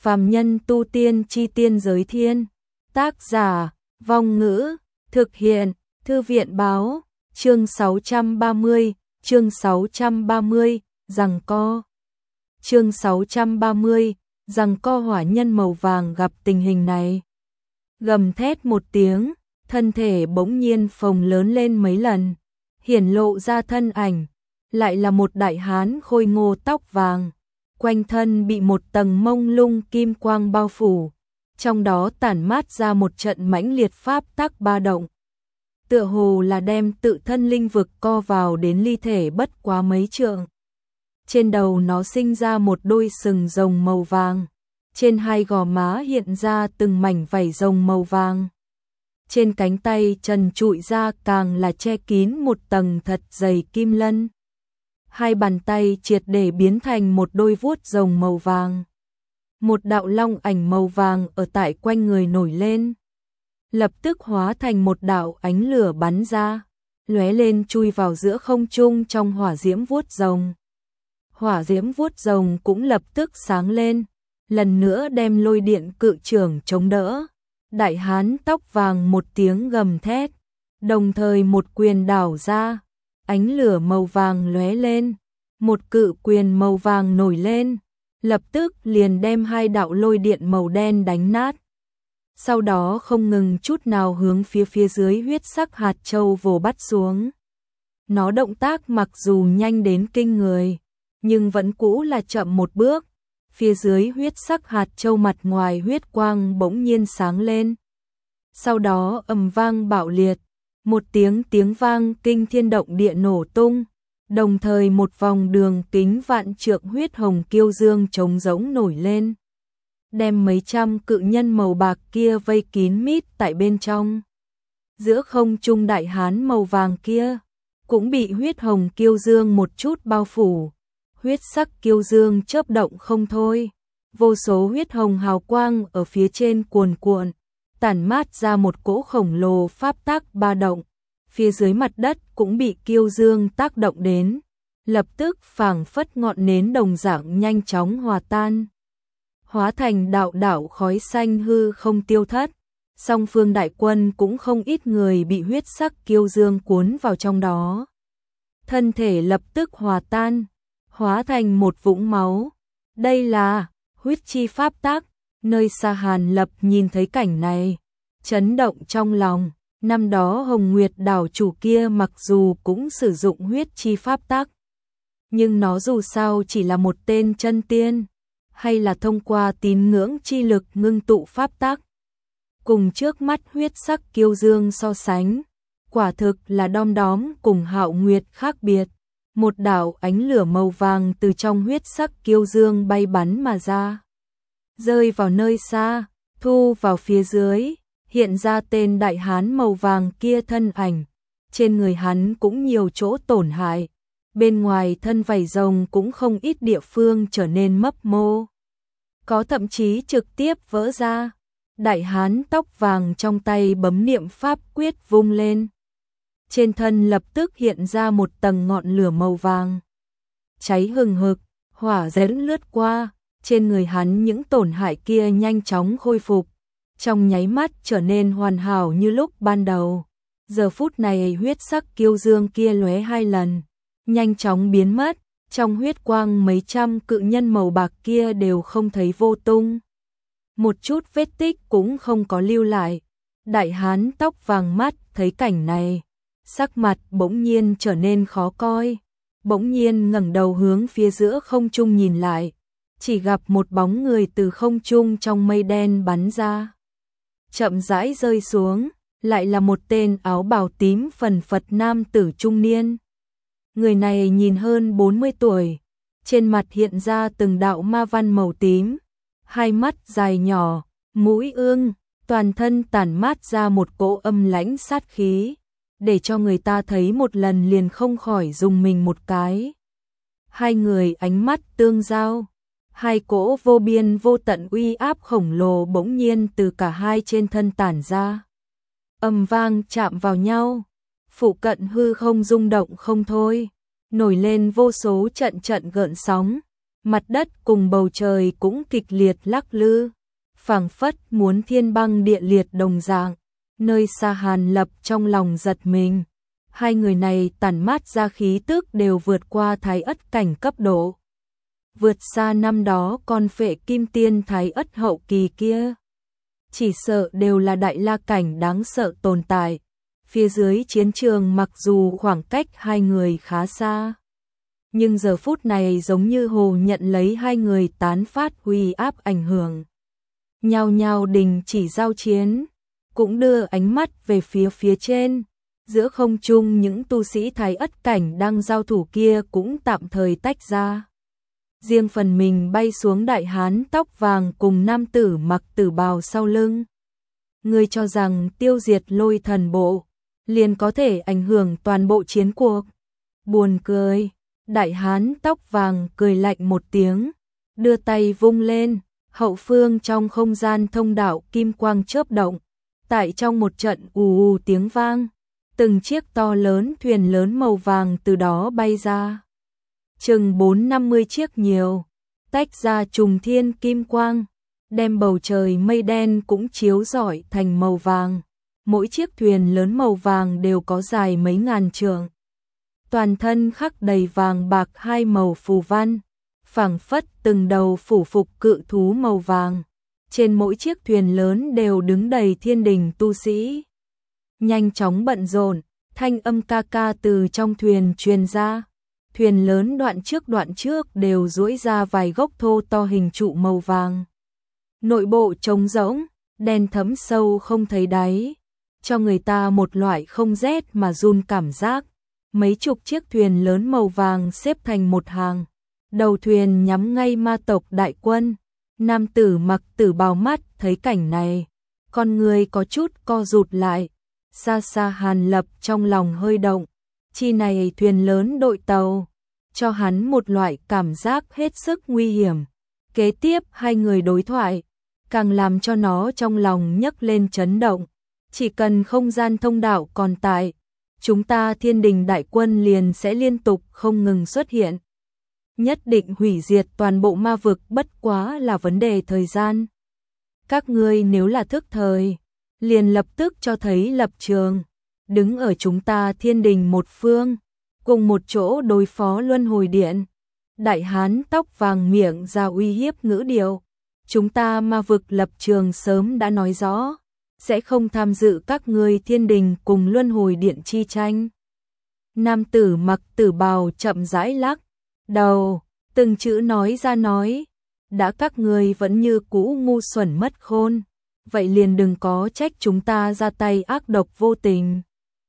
Phàm nhân tu tiên chi tiên giới thiên. Tác giả, Vong Ngữ, thực hiện, Thư viện báo, chương 630, giằng co. Chương 630, giằng co hỏa nhân màu vàng gặp tình hình này. Gầm thét một tiếng, thân thể bỗng nhiên phồng lớn lên mấy lần, hiển lộ ra thân ảnh, lại là một đại hán khôi ngô tóc vàng, quanh thân bị một tầng mông lung kim quang bao phủ, trong đó tản mát ra một trận mãnh liệt pháp tắc ba động. Tựa hồ là đem tự thân linh vực co vào đến ly thể bất quá mấy trượng. Trên đầu nó sinh ra một đôi sừng rồng màu vàng, trên hai gò má hiện ra từng mảnh vảy rồng màu vàng. Trên cánh tay trần trụi ra càng là che kín một tầng thật dày kim lân. Hai bàn tay triệt để biến thành một đôi vuốt rồng màu vàng. Một đạo long ảnh màu vàng ở tại quanh người nổi lên, lập tức hóa thành một đạo ánh lửa bắn ra, lóe lên chui vào giữa không trung trong hỏa diễm vuốt rồng. Hỏa diễm vuốt rồng cũng lập tức sáng lên, lần nữa đem lôi điện cự trưởng chống đỡ. Đại hán tóc vàng một tiếng gầm thét, đồng thời một quyền đảo ra, ánh lửa màu vàng lóe lên, một cự quyền màu vàng nổi lên, lập tức liền đem hai đạo lôi điện màu đen đánh nát. Sau đó không ngừng chút nào hướng phía dưới huyết sắc hạt châu vồ bắt xuống. Nó động tác mặc dù nhanh đến kinh người, nhưng vẫn cũ là chậm một bước. Phía dưới huyết sắc hạt châu mặt ngoài huyết quang bỗng nhiên sáng lên. Sau đó ầm vang bạo liệt, một tiếng vang kinh thiên động địa nổ tung, đồng thời một vòng đường kính vạn trượng huyết hồng kiêu dương trống rỗng nổi lên, đem mấy trăm cự nhân màu bạc kia vây kín mít tại bên trong. Giữa không trung đại hán màu vàng kia cũng bị huyết hồng kiêu dương một chút bao phủ. Huyết sắc kiêu dương chớp động không thôi, vô số huyết hồng hào quang ở phía trên cuồn cuộn, tản mát ra một cỗ khổng lồ pháp tắc ba động. Phía dưới mặt đất cũng bị kiêu dương tác động đến, lập tức phảng phất ngọn nến đồng dạng nhanh chóng hòa tan, hóa thành đạo đạo khói xanh hư không tiêu thất. Song phương đại quân cũng không ít người bị huyết sắc kiêu dương cuốn vào trong đó, thân thể lập tức hòa tan, hóa thành một vũng máu. Đây là huyết chi pháp tắc. Nơi xa Hàn Lập nhìn thấy cảnh này, chấn động trong lòng. Năm đó Hồng Nguyệt đảo chủ kia mặc dù cũng sử dụng huyết chi pháp tắc, nhưng nó dù sao chỉ là một tên chân tiên, hay là thông qua tín ngưỡng chi lực ngưng tụ pháp tắc. Cùng trước mắt huyết sắc kiêu dương so sánh, quả thực là đom đóm cùng Hạo Nguyệt khác biệt. Một đạo ánh lửa màu vàng từ trong huyết sắc kiêu dương bay bắn mà ra, rơi vào nơi xa, thu vào phía dưới, hiện ra tên đại hán màu vàng kia thân ảnh. Trên người hắn cũng nhiều chỗ tổn hại, bên ngoài thân vảy rồng cũng không ít địa phương trở nên mấp mô, có thậm chí trực tiếp vỡ ra. Đại hán tóc vàng trong tay bấm niệm pháp quyết vung lên, trên thân lập tức hiện ra một tầng ngọn lửa màu vàng, cháy hừng hực, hỏa diễm lướt qua, trên người hắn những tổn hại kia nhanh chóng khôi phục, trong nháy mắt trở nên hoàn hảo như lúc ban đầu. Giờ phút này huyết sắc kiêu dương kia lóe hai lần, nhanh chóng biến mất, trong huyết quang mấy trăm cự nhân màu bạc kia đều không thấy vô tung, một chút vết tích cũng không có lưu lại. Đại hán tóc vàng mắt thấy cảnh này, sắc mặt bỗng nhiên trở nên khó coi, bỗng nhiên ngẩng đầu hướng phía giữa không trung nhìn lại, chỉ gặp một bóng người từ không trung trong mây đen bắn ra, chậm rãi rơi xuống, lại là một tên áo bào tím phần phật nam tử trung niên. Người này nhìn hơn 40 tuổi, trên mặt hiện ra từng đạo ma văn màu tím, hai mắt dài nhỏ, mũi ương, toàn thân tản mát ra một cỗ âm lãnh sát khí, để cho người ta thấy một lần liền không khỏi rùng mình một cái. Hai người ánh mắt tương giao, hai cỗ vô biên vô tận uy áp khổng lồ bỗng nhiên từ cả hai trên thân tản ra, ầm vang chạm vào nhau, phụ cận hư không rung động không thôi, nổi lên vô số trận trận gợn sóng, Mặt đất cùng bầu trời cũng kịch liệt lắc lư, phảng phất muốn thiên băng địa liệt đồng dạng. Nơi xa Hàn Lập trong lòng giật mình. Hai người này tản mát ra khí tức đều vượt qua Thái Ất cảnh cấp độ. Vượt xa năm đó con Phệ Kim Tiên Thái Ất hậu kỳ kia. Chỉ sợ đều là đại la cảnh đáng sợ tồn tại. Phía dưới chiến trường mặc dù khoảng cách hai người khá xa, nhưng giờ phút này giống như hồ nhận lấy hai người tán phát uy áp ảnh hưởng. Nhao nhao đình chỉ giao chiến, cũng đưa ánh mắt về phía trên. Giữa không trung những tu sĩ Thái Ất cảnh đang giao thủ kia cũng tạm thời tách ra. Riêng phần mình bay xuống đại hán tóc vàng cùng nam tử mặc tử bào sau lưng. Ngươi cho rằng tiêu diệt Lôi Thần bộ liền có thể ảnh hưởng toàn bộ chiến cuộc. Buồn cười, đại hán tóc vàng cười lạnh một tiếng, đưa tay vung lên, hậu phương trong không gian thông đạo kim quang chớp động. Tại trong một trận ù ù tiếng vang, từng chiếc to lớn thuyền lớn màu vàng từ đó bay ra. Chừng 4-50 chiếc nhiều, tách ra trùng thiên kim quang, đem bầu trời mây đen cũng chiếu rọi thành màu vàng. Mỗi chiếc thuyền lớn màu vàng đều có dài mấy ngàn trượng. Toàn thân khắc đầy vàng bạc hai màu phù văn, phảng phất từng đầu phủ phục cự thú màu vàng. Trên mỗi chiếc thuyền lớn đều đứng đầy thiên đình tu sĩ. Nhanh chóng bận rộn, thanh âm ca ca từ trong thuyền truyền ra. Thuyền lớn đoạn trước đều duỗi ra vài gốc thô to hình trụ màu vàng. Nội bộ trống rỗng, đen thẫm sâu không thấy đáy, cho người ta một loại không rét mà run cảm giác. Mấy chục chiếc thuyền lớn màu vàng xếp thành một hàng, đầu thuyền nhắm ngay ma tộc đại quân. Nam tử mặc tử bào mắt thấy cảnh này, con người có chút co rụt lại. Xa xa Hàn Lập trong lòng hơi động, chi này thuyền lớn đội tàu, cho hắn một loại cảm giác hết sức nguy hiểm. Kế tiếp hai người đối thoại, càng làm cho nó trong lòng nhấc lên chấn động. Chỉ cần không gian thông đạo còn tại, chúng ta thiên đình đại quân liền sẽ liên tục không ngừng xuất hiện. Nhất định hủy diệt toàn bộ ma vực, bất quá là vấn đề thời gian. Các ngươi nếu là thức thời, liền lập tức cho thấy lập trường, đứng ở chúng ta thiên đình một phương, cùng một chỗ đối phó luân hồi điện. Đại hán tóc vàng miệng ra uy hiếp ngữ điệu. Chúng ta ma vực lập trường sớm đã nói rõ, sẽ không tham dự các ngươi thiên đình cùng luân hồi điện chi tranh. Nam tử mặc tử bào chậm rãi lắc đầu, từng chữ nói ra nói, đã các ngươi vẫn như cũ ngu xuẩn mất khôn, vậy liền đừng có trách chúng ta ra tay ác độc vô tình.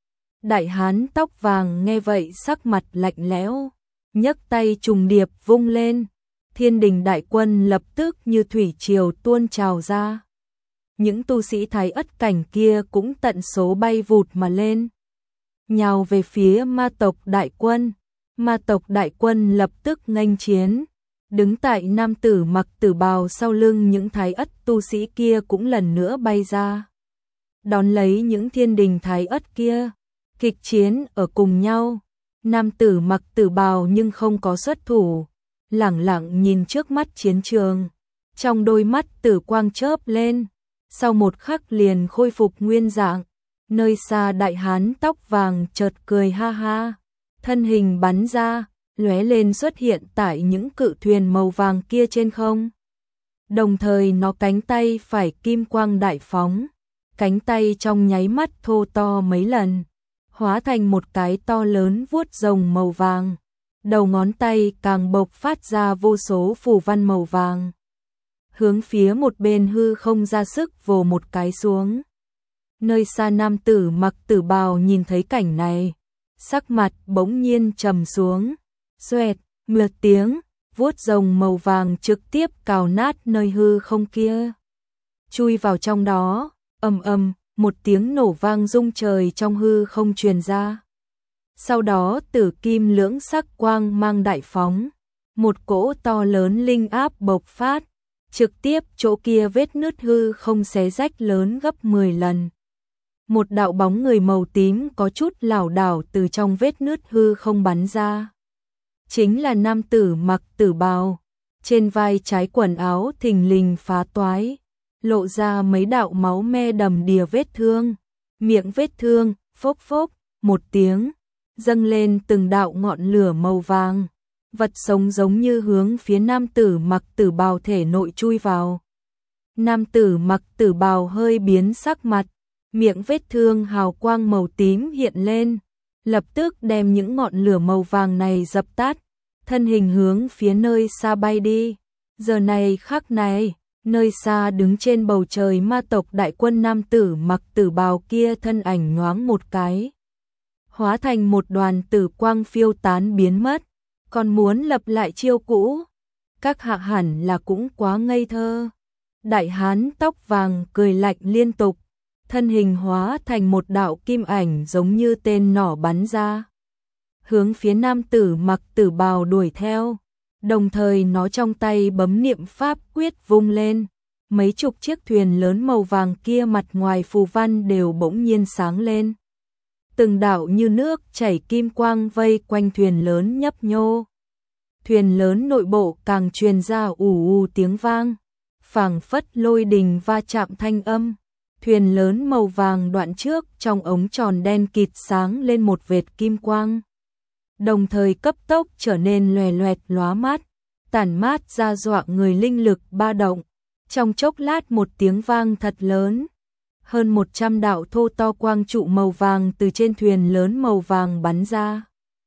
Đại hán tóc vàng nghe vậy sắc mặt lạnh lẽo, nhấc tay trùng điệp vung lên, thiên đình đại quân lập tức như thủy triều tuôn trào ra. Những tu sĩ Thái Ất cảnh kia cũng tận số bay vụt mà lên, nhào về phía ma tộc đại quân. Ma tộc đại quân lập tức nghênh chiến, đứng tại nam tử mặc tử bào sau lưng những Thái Ất tu sĩ kia cũng lần nữa bay ra, đón lấy những thiên đình Thái Ất kia, kịch chiến ở cùng nhau. Nam tử mặc tử bào nhưng không có xuất thủ, lẳng lặng nhìn trước mắt chiến trường, trong đôi mắt tử quang chớp lên, sau một khắc liền khôi phục nguyên dạng. Nơi xa đại hán tóc vàng chợt cười ha ha, thân hình bắn ra, lóe lên xuất hiện tại những cự thuyền màu vàng kia trên không. Đồng thời nó cánh tay phải kim quang đại phóng, cánh tay trong nháy mắt thô to mấy lần, hóa thành một cái to lớn vuốt rồng màu vàng. Đầu ngón tay càng bộc phát ra vô số phù văn màu vàng, hướng phía một bên hư không ra sức vồ một cái xuống. Nơi xa nam tử mặc tử bào nhìn thấy cảnh này, sắc mặt bỗng nhiên trầm xuống, xoẹt, một tiếng, vuốt rồng màu vàng trực tiếp cào nát nơi hư không kia, chui vào trong đó. Ầm ầm, một tiếng nổ vang rung trời trong hư không truyền ra. Sau đó tử kim lưỡng sắc quang mang đại phóng, một cỗ to lớn linh áp bộc phát, trực tiếp chỗ kia vết nứt hư không xé rách lớn gấp 10 lần. Một đạo bóng người màu tím có chút lảo đảo từ trong vết nứt hư không bắn ra. Chính là nam tử mặc tử bào, trên vai trái quần áo thình lình phá toái, lộ ra mấy đạo máu me đầm đìa vết thương, miệng vết thương, phốc phốc, một tiếng, dâng lên từng đạo ngọn lửa màu vàng, vật sống giống như hướng phía nam tử mặc tử bào thể nội chui vào. Nam tử mặc tử bào hơi biến sắc mặt, miệng vết thương hào quang màu tím hiện lên, lập tức đem những ngọn lửa màu vàng này dập tắt, thân hình hướng phía nơi xa bay đi. Giờ này khắc này, nơi xa đứng trên bầu trời ma tộc đại quân nam tử mặc tử bào kia thân ảnh nhoáng một cái, hóa thành một đoàn tử quang phiêu tán biến mất, còn muốn lập lại chiêu cũ, các hạ hẳn là cũng quá ngây thơ. Đại hán tóc vàng cười lạnh liên tục, thân hình hóa thành một đạo kim ảnh giống như tên nỏ bắn ra, hướng phía nam tử mặc tử bào đuổi theo, đồng thời nó trong tay bấm niệm pháp quyết vung lên, mấy chục chiếc thuyền lớn màu vàng kia mặt ngoài phù văn đều bỗng nhiên sáng lên. Từng đạo như nước chảy kim quang vây quanh thuyền lớn nhấp nhô. Thuyền lớn nội bộ càng truyền ra ù ù tiếng vang, phảng phất lôi đình va chạm thanh âm. Thuyền lớn màu vàng đoạn trước trong ống tròn đen kịt sáng lên một vệt kim quang, đồng thời cấp tốc trở nên loè loẹt lóa mắt, tản mát ra dọa người linh lực ba động. Trong chốc lát một tiếng vang thật lớn, hơn 100 đạo thô to quang trụ màu vàng từ trên thuyền lớn màu vàng bắn ra,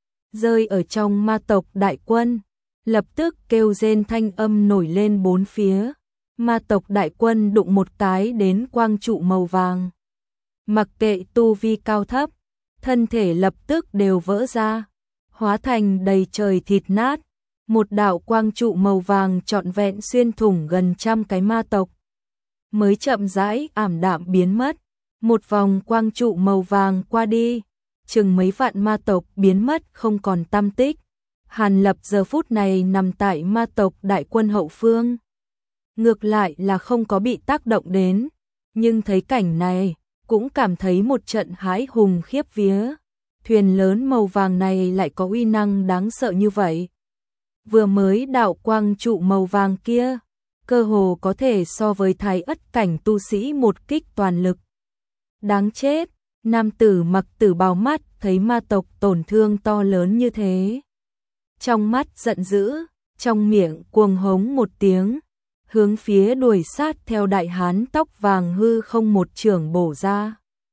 rơi ở trong ma tộc đại quân, lập tức kêu rên thanh âm nổi lên bốn phía. Ma tộc đại quân đụng một cái đến quang trụ màu vàng, mặc kệ tu vi cao thấp, thân thể lập tức đều vỡ ra, hóa thành đầy trời thịt nát. Một đạo quang trụ màu vàng trọn vẹn xuyên thủng gần trăm cái ma tộc, mới chậm rãi ảm đạm biến mất. Một vòng quang trụ màu vàng qua đi, chừng mấy vạn ma tộc biến mất không còn tăm tích. Hàn Lập giờ phút này nằm tại ma tộc đại quân hậu phương, ngược lại là không có bị tác động đến, nhưng thấy cảnh này, cũng cảm thấy một trận hãi hùng khiếp vía. Thuyền lớn màu vàng này lại có uy năng đáng sợ như vậy. Vừa mới đạo quang trụ màu vàng kia, cơ hồ có thể so với thái ất cảnh tu sĩ một kích toàn lực. Đáng chết, nam tử mặc tử bào mắt thấy ma tộc tổn thương to lớn như thế, trong mắt giận dữ, trong miệng cuồng hống một tiếng, hướng phía đuổi sát theo đại hán tóc vàng hư không một chưởng bổ ra.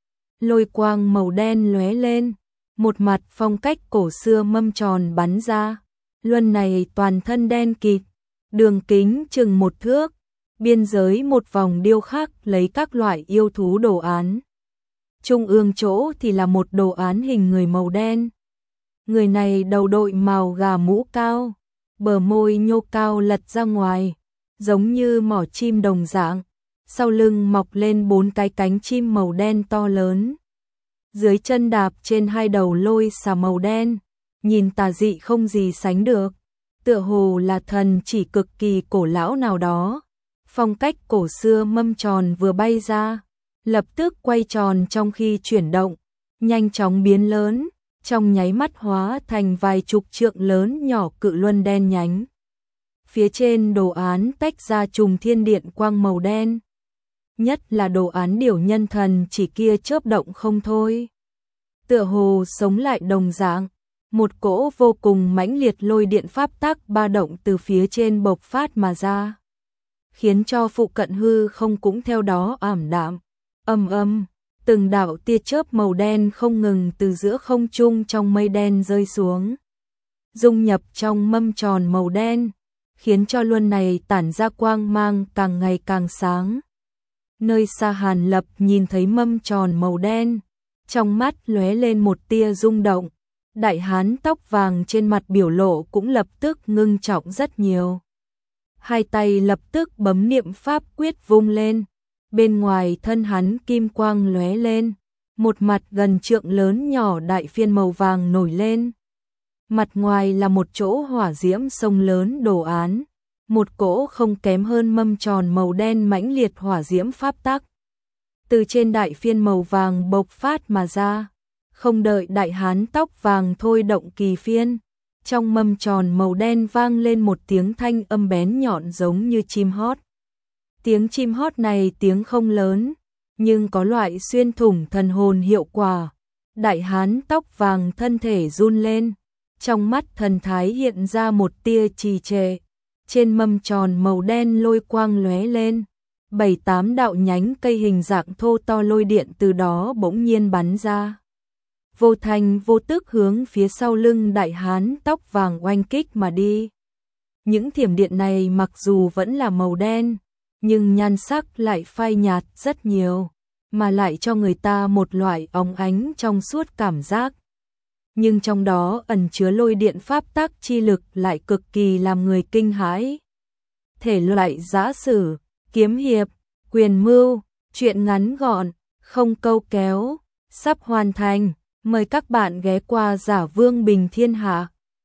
Lôi quang màu đen lóe lên, một mặt phong cách cổ xưa mâm tròn bắn ra. Luân này toàn thân đen kịt, đường kính chừng 1 thước, biên giới một vòng điêu khắc lấy các loại yêu thú đồ án. Trung ương chỗ thì là một đồ án hình người màu đen. Người này đầu đội màu gà mũ cao, bờ môi nhô cao lật ra ngoài, giống như mỏ chim đồng dạng, sau lưng mọc lên 4 cái cánh chim màu đen to lớn. Dưới chân đạp trên 2 đầu lôi xà màu đen, nhìn tà dị không gì sánh được, tựa hồ là thần chỉ cực kỳ cổ lão nào đó. Phong cách cổ xưa mâm tròn vừa bay ra, lập tức quay tròn trong khi chuyển động, nhanh chóng biến lớn, trong nháy mắt hóa thành vài chục trượng lớn nhỏ cự luân đen nhánh. Phía trên đồ án tách ra chùm thiên điện quang màu đen, nhất là đồ án điểu nhân thần chỉ kia chớp động không thôi, tựa hồ sống lại đồng dạng. Một cỗ vô cùng mãnh liệt lôi điện pháp tắc ba động từ phía trên bộc phát mà ra, khiến cho phụ cận hư không cũng theo đó ảm đạm. Ầm ầm, từng đạo tia chớp màu đen không ngừng từ giữa không trung trong mây đen rơi xuống, dung nhập trong mâm tròn màu đen, khiến cho luân này tản ra quang mang càng ngày càng sáng. Nơi xa Hàn Lập nhìn thấy mâm tròn màu đen, trong mắt lóe lên một tia rung động. Đại hán tóc vàng trên mặt biểu lộ cũng lập tức ngưng trọng rất nhiều. Hai tay lập tức bấm niệm pháp quyết vung lên, bên ngoài thân hắn kim quang lóe lên, một mặt gần trượng lớn nhỏ đại phiên màu vàng nổi lên. Mặt ngoài là một chỗ hỏa diễm sông lớn đồ án, một cỗ không kém hơn mâm tròn màu đen mãnh liệt hỏa diễm pháp tắc. Từ trên đại phiên màu vàng bộc phát mà ra. Không đợi đại hán tóc vàng thôi động kỳ phiên, Trong mâm tròn màu đen vang lên một tiếng thanh âm bén nhọn giống như chim hót. Tiếng chim hót này tiếng không lớn, nhưng có loại xuyên thủng thần hồn hiệu quả. Đại hán tóc vàng thân thể run lên, trong mắt thần thái hiện ra một tia trì trệ. Trên mâm tròn màu đen lôi quang lóe lên, 7-8 đạo nhánh cây hình dạng thô to lôi điện từ đó bỗng nhiên bắn ra. Vô thành vô tức hướng phía sau lưng đại hán tóc vàng oanh kích mà đi. Những thiểm điện này mặc dù vẫn là màu đen, nhưng nhan sắc lại phai nhạt rất nhiều, mà lại cho người ta một loại óng ánh trong suốt cảm giác. Nhưng trong đó ẩn chứa lôi điện pháp tắc chi lực lại cực kỳ làm người kinh hãi. Thể loại giã sử, kiếm hiệp, quyền mưu, truyện ngắn gọn, không câu kéo, sắp hoàn thành. Mời các bạn ghé qua Giả Vương Bình Thiên Hạ.